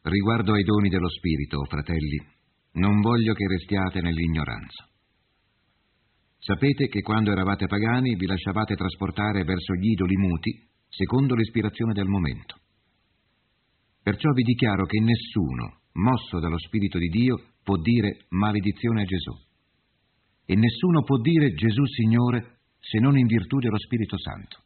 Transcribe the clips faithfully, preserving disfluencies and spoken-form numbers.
Riguardo ai doni dello Spirito, o fratelli, non voglio che restiate nell'ignoranza. Sapete che quando eravate pagani vi lasciavate trasportare verso gli idoli muti secondo l'ispirazione del momento. Perciò vi dichiaro che nessuno, mosso dallo Spirito di Dio, può dire maledizione a Gesù. E nessuno può dire Gesù Signore se non in virtù dello Spirito Santo.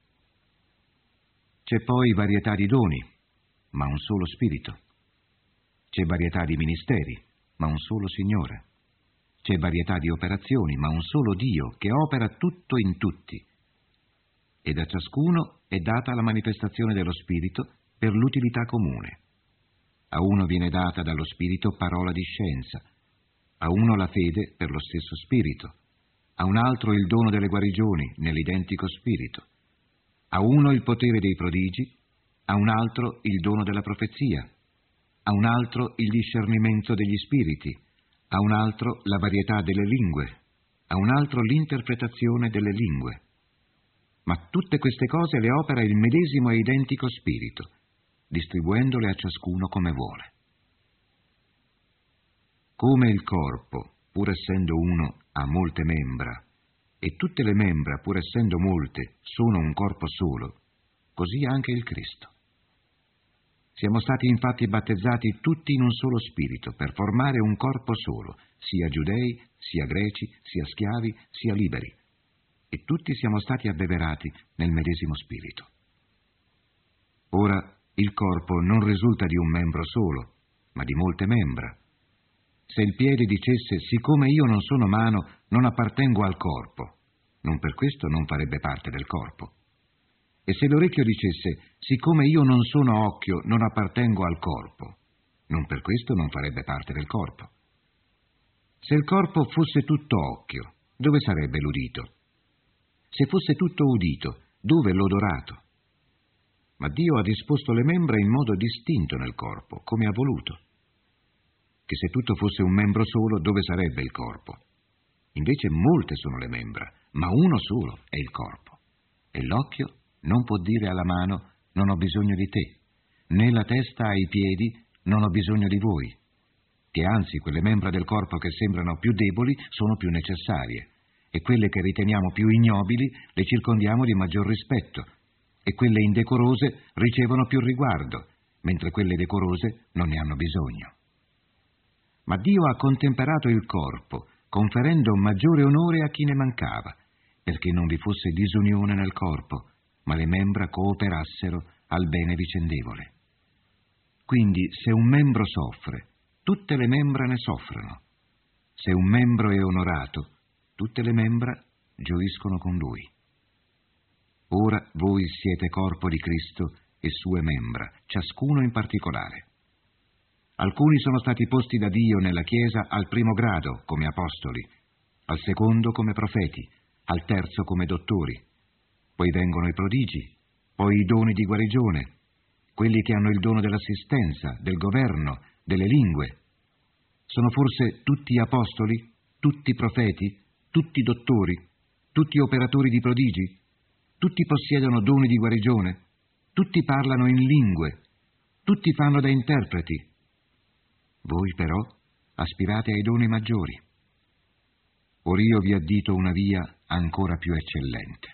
C'è poi varietà di doni, ma un solo Spirito. C'è varietà di ministeri, ma un solo Signore. C'è varietà di operazioni, ma un solo Dio che opera tutto in tutti. E a ciascuno è data la manifestazione dello Spirito per l'utilità comune. A uno viene data dallo Spirito parola di scienza, a uno la fede per lo stesso Spirito, a un altro il dono delle guarigioni nell'identico Spirito, a uno il potere dei prodigi, a un altro il dono della profezia, a un altro il discernimento degli spiriti, a un altro la varietà delle lingue, a un altro l'interpretazione delle lingue. Ma tutte queste cose le opera il medesimo e identico Spirito, distribuendole a ciascuno come vuole. Come il corpo, pur essendo uno, ha molte membra, e tutte le membra, pur essendo molte, sono un corpo solo, così anche il Cristo. Siamo stati infatti battezzati tutti in un solo spirito per formare un corpo solo, sia giudei, sia greci, sia schiavi, sia liberi, e tutti siamo stati abbeverati nel medesimo spirito. Ora il corpo non risulta di un membro solo, ma di molte membra. Se il piede dicesse siccome io non sono mano, non appartengo al corpo, non per questo non farebbe parte del corpo. E se l'orecchio dicesse, siccome io non sono occhio, non appartengo al corpo, non per questo non farebbe parte del corpo. Se il corpo fosse tutto occhio, dove sarebbe l'udito? Se fosse tutto udito, dove l'odorato? Ma Dio ha disposto le membra in modo distinto nel corpo, come ha voluto. Che se tutto fosse un membro solo, dove sarebbe il corpo? Invece molte sono le membra, ma uno solo è il corpo. E l'occhio non può dire alla mano, non ho bisogno di te, né la testa ai piedi, non ho bisogno di voi, che anzi quelle membra del corpo che sembrano più deboli sono più necessarie, e quelle che riteniamo più ignobili le circondiamo di maggior rispetto, e quelle indecorose ricevono più riguardo, mentre quelle decorose non ne hanno bisogno. Ma Dio ha contemperato il corpo, conferendo maggiore onore a chi ne mancava, perché non vi fosse disunione nel corpo, ma le membra cooperassero al bene vicendevole. Quindi, se un membro soffre, tutte le membra ne soffrono. Se un membro è onorato, tutte le membra gioiscono con lui. Ora voi siete corpo di Cristo e sue membra, ciascuno in particolare. Alcuni sono stati posti da Dio nella Chiesa al primo grado come apostoli, al secondo come profeti, al terzo come dottori. Poi vengono i prodigi, poi i doni di guarigione, quelli che hanno il dono dell'assistenza, del governo, delle lingue. Sono forse tutti apostoli, tutti profeti, tutti dottori, tutti operatori di prodigi? Tutti possiedono doni di guarigione? Tutti parlano in lingue? Tutti fanno da interpreti? Voi però aspirate ai doni maggiori. Or io vi addito una via ancora più eccellente.